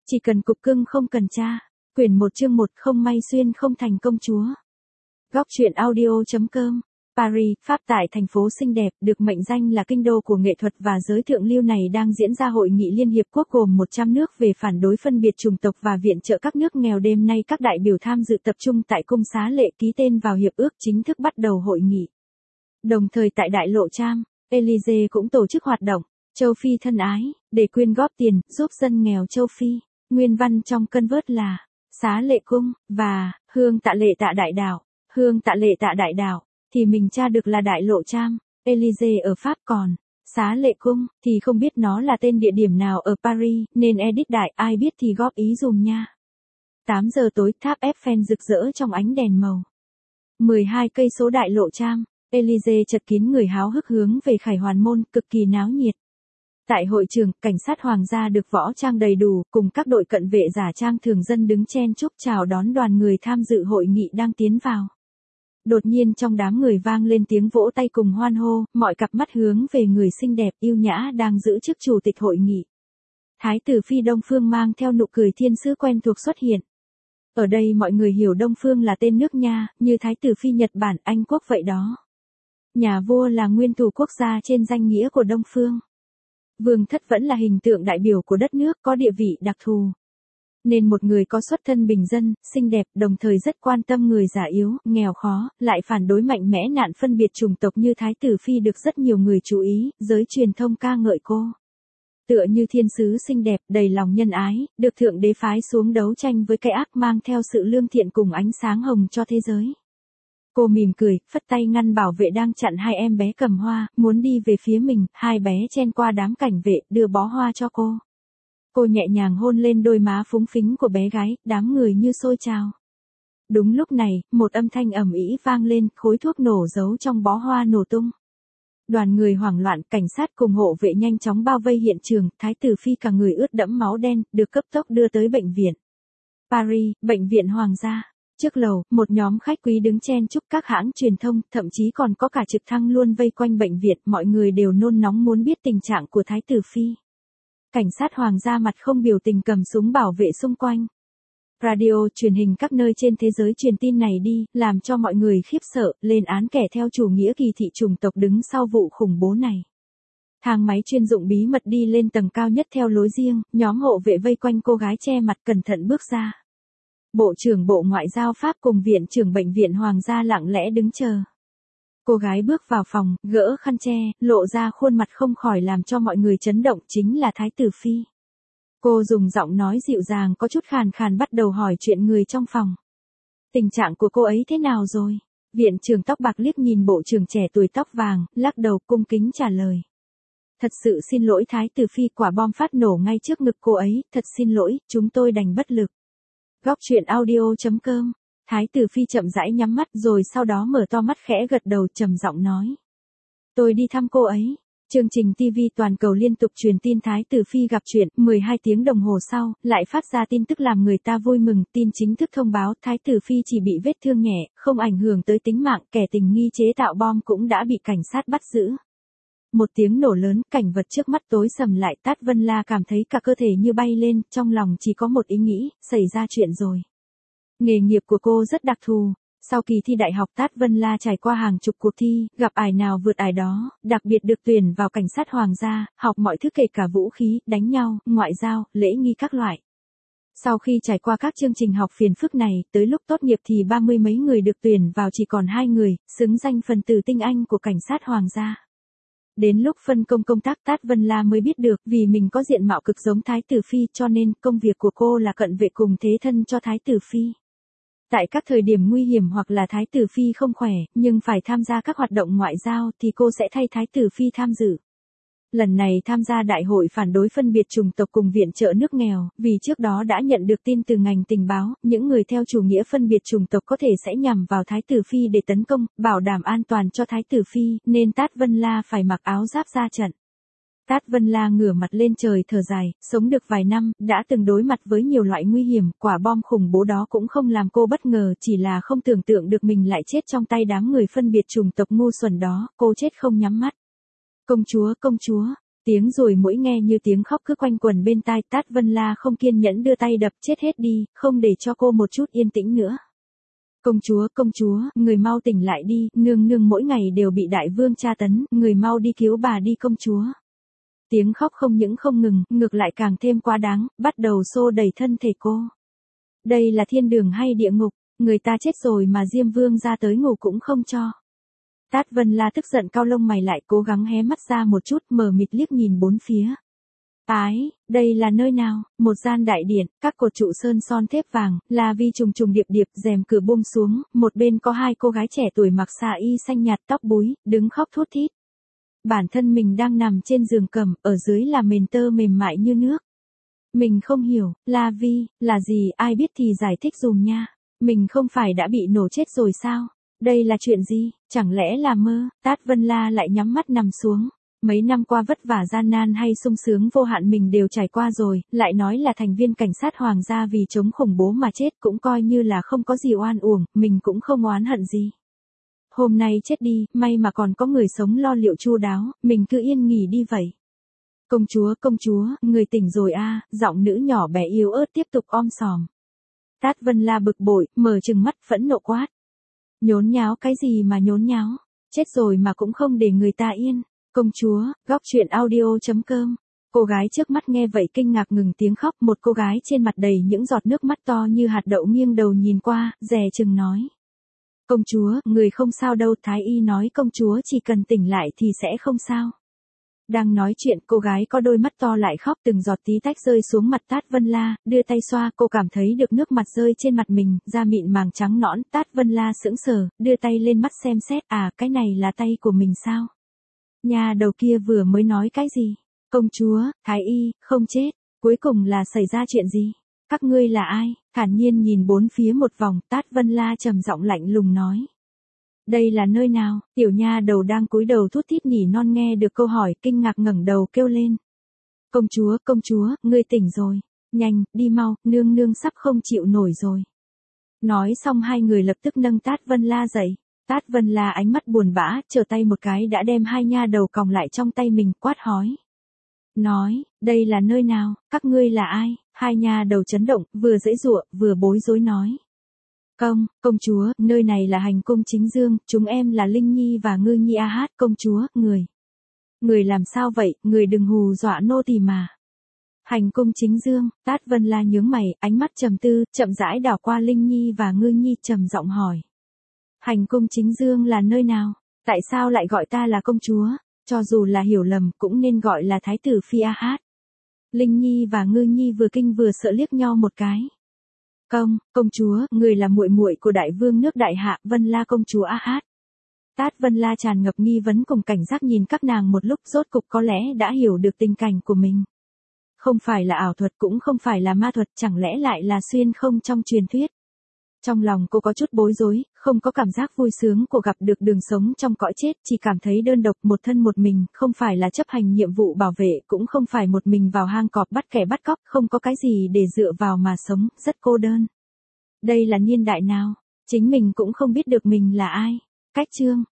Chỉ cần cục cưng không cần cha. Quyển 1 chương 1 không may xuyên không thành công chúa. Góc truyện audio.com. Paris, Pháp tại thành phố xinh đẹp, được mệnh danh là kinh đô của nghệ thuật và giới thượng lưu này đang diễn ra hội nghị Liên Hiệp Quốc gồm 100 nước về phản đối phân biệt chủng tộc và viện trợ các nước nghèo. Đêm nay các đại biểu tham dự tập trung tại cung xá lệ ký tên vào hiệp ước chính thức bắt đầu hội nghị. Đồng thời tại đại lộ Champs Élysées cũng tổ chức hoạt động Châu Phi thân ái, để quyên góp tiền, giúp dân nghèo châu Phi. Nguyên văn trong Convert là xá lệ cung, và hương tạ lệ tạ đại đảo. Hương tạ lệ tạ đại đảo thì mình tra được là đại lộ Champs Élysées ở Pháp, còn xá lệ cung thì không biết nó là tên địa điểm nào ở Paris, nên edit đại, ai biết thì góp ý dùm nha. 8 giờ tối, tháp Eiffel rực rỡ trong ánh đèn màu. 12 cây số đại lộ Champs Élysées chật kín người háo hức hướng về Khải Hoàn Môn, cực kỳ náo nhiệt. Tại hội trường, cảnh sát hoàng gia được võ trang đầy đủ, cùng các đội cận vệ giả trang thường dân đứng chen chúc chào đón đoàn người tham dự hội nghị đang tiến vào. Đột nhiên trong đám người vang lên tiếng vỗ tay cùng hoan hô, mọi cặp mắt hướng về người xinh đẹp yêu nhã đang giữ chức chủ tịch hội nghị. Thái tử phi Đông Phương mang theo nụ cười thiên sứ quen thuộc xuất hiện. Ở đây mọi người hiểu Đông Phương là tên nước nha, như Thái tử phi Nhật Bản, Anh Quốc vậy đó. Nhà vua là nguyên thủ quốc gia trên danh nghĩa của Đông Phương. Vương thất vẫn là hình tượng đại biểu của đất nước, có địa vị đặc thù. Nên một người có xuất thân bình dân, xinh đẹp, đồng thời rất quan tâm người già yếu, nghèo khó, lại phản đối mạnh mẽ nạn phân biệt chủng tộc như Thái tử phi được rất nhiều người chú ý, giới truyền thông ca ngợi cô. Tựa như thiên sứ xinh đẹp, đầy lòng nhân ái, được thượng đế phái xuống đấu tranh với cái ác, mang theo sự lương thiện cùng ánh sáng hồng cho thế giới. Cô mỉm cười, phất tay ngăn bảo vệ đang chặn hai em bé cầm hoa, muốn đi về phía mình, hai bé chen qua đám cảnh vệ, đưa bó hoa cho cô. Cô nhẹ nhàng hôn lên đôi má phúng phính của bé gái, đám người như sôi trào. Đúng lúc này, một âm thanh ầm ĩ vang lên, khối thuốc nổ giấu trong bó hoa nổ tung. Đoàn người hoảng loạn, cảnh sát cùng hộ vệ nhanh chóng bao vây hiện trường, Thái tử phi cả người ướt đẫm máu đen, được cấp tốc đưa tới bệnh viện. Paris, bệnh viện hoàng gia. Trước lầu, một nhóm khách quý đứng chen chúc, các hãng truyền thông, thậm chí còn có cả trực thăng luôn vây quanh bệnh viện, mọi người đều nôn nóng muốn biết tình trạng của Thái tử phi. Cảnh sát hoàng gia mặt không biểu tình cầm súng bảo vệ xung quanh. Radio, truyền hình các nơi trên thế giới truyền tin này đi, làm cho mọi người khiếp sợ, lên án kẻ theo chủ nghĩa kỳ thị chủng tộc đứng sau vụ khủng bố này. Thang máy chuyên dụng bí mật đi lên tầng cao nhất theo lối riêng, nhóm hộ vệ vây quanh cô gái che mặt cẩn thận bước ra. Bộ trưởng Bộ Ngoại giao Pháp cùng Viện trưởng Bệnh viện Hoàng gia lặng lẽ đứng chờ. Cô gái bước vào phòng, gỡ khăn che, lộ ra khuôn mặt không khỏi làm cho mọi người chấn động, chính là Thái tử phi. Cô dùng giọng nói dịu dàng có chút khàn khàn bắt đầu hỏi chuyện người trong phòng. Tình trạng của cô ấy thế nào rồi? Viện trưởng tóc bạc liếc nhìn bộ trưởng trẻ tuổi tóc vàng, lắc đầu cung kính trả lời. Thật sự xin lỗi Thái tử phi, quả bom phát nổ ngay trước ngực cô ấy, thật xin lỗi, chúng tôi đành bất lực. Góc truyện audio.com. Thái tử phi chậm rãi nhắm mắt rồi sau đó mở to mắt khẽ gật đầu trầm giọng nói. Tôi đi thăm cô ấy. Chương trình TV toàn cầu liên tục truyền tin Thái tử phi gặp chuyện, 12 tiếng đồng hồ sau, lại phát ra tin tức làm người ta vui mừng, tin chính thức thông báo Thái tử phi chỉ bị vết thương nhẹ, không ảnh hưởng tới tính mạng, kẻ tình nghi chế tạo bom cũng đã bị cảnh sát bắt giữ. Một tiếng nổ lớn, cảnh vật trước mắt tối sầm lại, Tát Vân La cảm thấy cả cơ thể như bay lên, trong lòng chỉ có một ý nghĩ, xảy ra chuyện rồi. Nghề nghiệp của cô rất đặc thù. Sau kỳ thi đại học, Tát Vân La trải qua hàng chục cuộc thi, gặp ải nào vượt ải đó, đặc biệt được tuyển vào cảnh sát hoàng gia, học mọi thứ kể cả vũ khí, đánh nhau, ngoại giao, lễ nghi các loại. Sau khi trải qua các chương trình học phiền phức này, tới lúc tốt nghiệp thì 30 mấy người được tuyển vào chỉ còn 2 người, xứng danh phần tử tinh anh của cảnh sát hoàng gia. Đến lúc phân công công tác, Tát Vân La mới biết được, vì mình có diện mạo cực giống Thái tử phi cho nên công việc của cô là cận vệ cùng thế thân cho Thái tử phi. Tại các thời điểm nguy hiểm hoặc là Thái tử phi không khỏe, nhưng phải tham gia các hoạt động ngoại giao thì cô sẽ thay Thái tử phi tham dự. Lần này tham gia đại hội phản đối phân biệt chủng tộc cùng viện trợ nước nghèo, vì trước đó đã nhận được tin từ ngành tình báo, những người theo chủ nghĩa phân biệt chủng tộc có thể sẽ nhằm vào Thái tử phi để tấn công, bảo đảm an toàn cho Thái tử phi, nên Tát Vân La phải mặc áo giáp ra trận. Tát Vân La ngửa mặt lên trời thở dài, sống được vài năm, đã từng đối mặt với nhiều loại nguy hiểm, quả bom khủng bố đó cũng không làm cô bất ngờ, chỉ là không tưởng tượng được mình lại chết trong tay đám người phân biệt chủng tộc ngu xuẩn đó, cô chết không nhắm mắt. Công chúa, Tiếng ruồi muỗi nghe như tiếng khóc cứ quanh quẩn bên tai, Tát Vân La không kiên nhẫn đưa tay đập, chết hết đi, không để cho cô một chút yên tĩnh nữa. Công chúa, người mau tỉnh lại đi, nương nương mỗi ngày đều bị đại vương tra tấn, người mau đi cứu bà đi công chúa. Tiếng khóc không những không ngừng, ngược lại càng thêm quá đáng, bắt đầu xô đẩy thân thể cô. Đây là thiên đường hay địa ngục, người ta chết rồi mà Diêm Vương ra tới ngủ cũng không cho. Tát Vân La tức giận cau lông mày lại, cố gắng hé mắt ra một chút, mờ mịt liếc nhìn bốn phía. Đây là nơi nào? Một gian đại điện, các cột trụ sơn son thép vàng, la vi trùng trùng điệp điệp, rèm cửa buông xuống, một bên có hai cô gái trẻ tuổi mặc xà y xanh nhạt tóc búi, đứng khóc thút thít. Bản thân mình đang nằm trên giường cầm, ở dưới là mền tơ mềm mại như nước. Mình không hiểu, La Vi, là gì, ai biết thì giải thích dùm nha. Mình không phải đã bị nổ chết rồi sao? Đây là chuyện gì? Chẳng lẽ là mơ? Tát Vân La lại nhắm mắt nằm xuống. Mấy năm qua vất vả gian nan hay sung sướng vô hạn mình đều trải qua rồi, lại nói là thành viên cảnh sát hoàng gia vì chống khủng bố mà chết cũng coi như là không có gì oan uổng, mình cũng không oán hận gì. Hôm nay chết đi, may mà còn có người sống lo liệu chu đáo, mình cứ yên nghỉ đi vậy. Công chúa, người tỉnh rồi a, giọng nữ nhỏ bé yếu ớt tiếp tục om sòm. Tát Vân La bực bội, mở trừng mắt phẫn nộ quát. Nhốn nháo cái gì mà nhốn nháo, chết rồi mà cũng không để người ta yên. Công chúa, góc truyện audio.com. Cô gái trước mắt nghe vậy kinh ngạc ngừng tiếng khóc, một cô gái trên mặt đầy những giọt nước mắt to như hạt đậu nghiêng đầu nhìn qua, dè chừng nói. Công chúa, người không sao đâu, thái y nói công chúa chỉ cần tỉnh lại thì sẽ không sao. Đang nói chuyện, cô gái có đôi mắt to lại khóc, từng giọt tí tách rơi xuống mặt Tát Vân La, đưa tay xoa, cô cảm thấy được nước mặt rơi trên mặt mình, da mịn màng trắng nõn, Tát Vân La sững sờ, đưa tay lên mắt xem xét, cái này là tay của mình sao? Nhà đầu kia vừa mới nói cái gì? Công chúa, thái y, không chết, cuối cùng là xảy ra chuyện gì? Các ngươi là ai? Thản nhiên nhìn bốn phía một vòng, Tát Vân La trầm giọng lạnh lùng nói. Đây là nơi nào? Tiểu nha đầu đang cúi đầu thút thít nỉ non nghe được câu hỏi, kinh ngạc ngẩng đầu kêu lên. Công chúa, ngươi tỉnh rồi. Nhanh, đi mau, nương nương sắp không chịu nổi rồi. Nói xong hai người lập tức nâng Tát Vân La dậy. Tát Vân La ánh mắt buồn bã, trở tay một cái đã đem hai nha đầu còng lại trong tay mình, quát hói. Nói, đây là nơi nào, các ngươi là ai? Hai nha đầu chấn động, vừa giãy giụa, vừa bối rối nói. Công chúa, nơi này là hành cung chính dương, chúng em là Linh Nhi và Ngư Nhi Hát, công chúa, người. Người làm sao vậy, người đừng hù dọa nô tỳ mà. Hành cung chính dương, Tát Vân La nhướng mày, ánh mắt trầm tư, chậm rãi đảo qua Linh Nhi và Ngư Nhi, trầm giọng hỏi. Hành cung chính dương là nơi nào? Tại sao lại gọi ta là công chúa? Cho dù là hiểu lầm, cũng nên gọi là thái tử phi Hát. Linh Nhi và Ngư Nhi vừa kinh vừa sợ liếc nhau một cái. Công chúa, người là muội muội của đại vương nước Đại Hạ, Vân La công chúa Hát. Tát Vân La tràn ngập nghi vấn cùng cảnh giác nhìn các nàng một lúc, rốt cục có lẽ đã hiểu được tình cảnh của mình. Không phải là ảo thuật, cũng không phải là ma thuật, chẳng lẽ lại là xuyên không trong truyền thuyết. Trong lòng cô có chút bối rối, không có cảm giác vui sướng của gặp được đường sống trong cõi chết, chỉ cảm thấy đơn độc, một thân một mình, không phải là chấp hành nhiệm vụ bảo vệ, cũng không phải một mình vào hang cọp bắt kẻ bắt cóc, không có cái gì để dựa vào mà sống, rất cô đơn. Đây là niên đại nào? Chính mình cũng không biết được mình là ai. Cách chương